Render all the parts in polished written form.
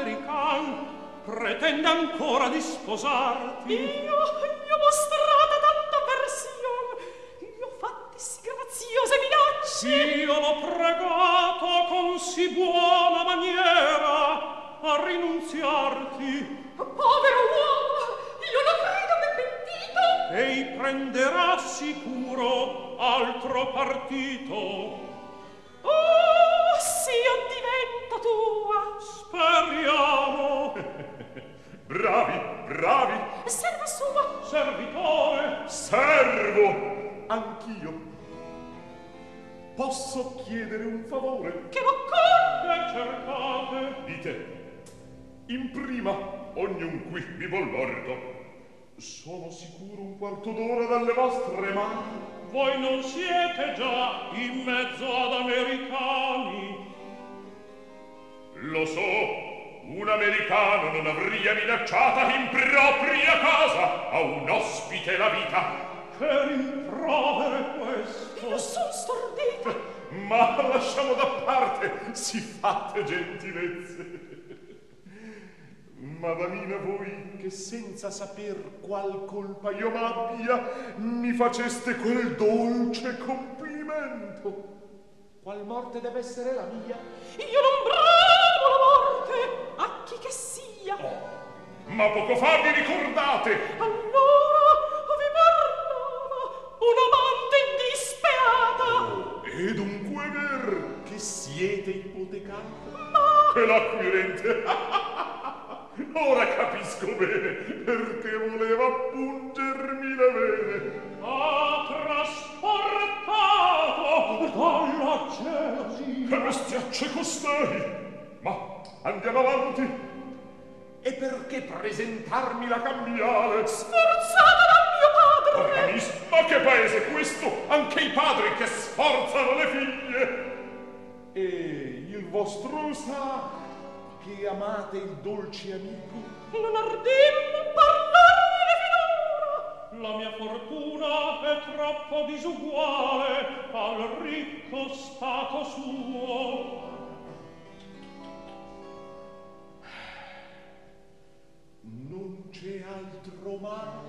american pretende ancora di sposarti. Io mostrata tanta avversione, io fatti sì graziose minacce. Sì, io l'ho pregato con sì buona maniera a rinunziarti. Povero uomo, io lo credo ben pentito. Ei prenderà sicuro altro partito. Oh, sì, io divento tua. Speriamo. Bravi, bravi. Serva sua. Servitore. Servo. Anch'io. Posso chiedere un favore? Che m'occorre? Che cercate? Dite. In prima, ognun qui mi vuol l'orto. Sono sicuro un quarto d'ora dalle vostre mani. Voi non siete già in mezzo ad americani. Lo so. Un americano non avria minacciata in propria casa a un ospite la vita. Che rimprovero questo? Io son stordita. Ma lasciamo da parte si fatte gentilezze. Madamina, voi che senza saper qual colpa io m'abbia mi faceste quel dolce complimento. Qual morte deve essere la mia? Io non bramo la morte, a chi che sia. Oh, ma poco fa vi ricordate? Allora vi parlava un amante indisperata. E dunque ver che siete ipotecata? Ma... E l'acquirente... Ora capisco bene perché voleva pungermi le vene. Ha trasportato dalla gelosia. Che bestiacce costei! Ma andiamo avanti. E perché presentarmi la cambiale? Sforzata da mio padre! Ma che paese è questo? Anche i padri che sforzano le figlie! E il vostro sa che amate il dolce amico? Non ardemmo parlarne finora. La mia fortuna è troppo disuguale al ricco stato suo. Non c'è altro male.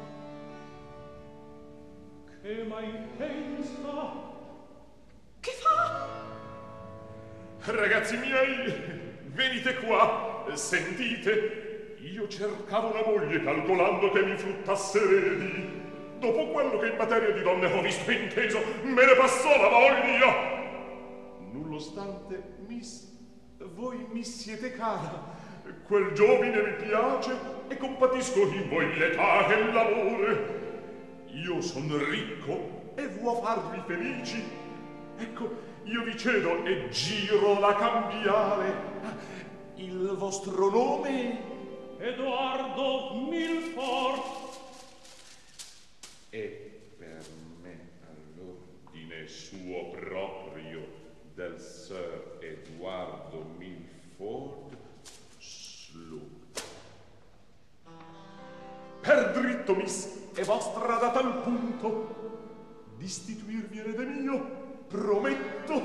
Che mai pensa? Che fa? Ragazzi miei, venite qua, sentite, io cercavo una moglie calcolando che mi fruttasse eredi. Dopo quello che in materia di donne ho visto e inteso, me ne passò la voglia. Nonostante, miss, voi mi siete cara. Quel giovine mi piace e compatisco in voi l'età e l'amore. Io son ricco e vuoi farvi felici. Ecco, io vi cedo e giro la cambiale. Il vostro nome? Edoardo Milford. E per me all'ordine suo proprio del Sir Edoardo Milford Slug. Per dritto, miss, è vostra data al punto d'istituirvi erede mio. Prometto.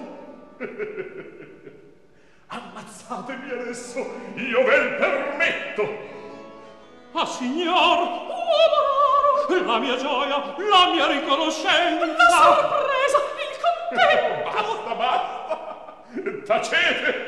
Ammazzatemi adesso, io ve permetto. Ah, signor, uomo raro, la mia gioia, la mia riconoscenza. La sorpresa, il contento. Basta, basta. Tacete.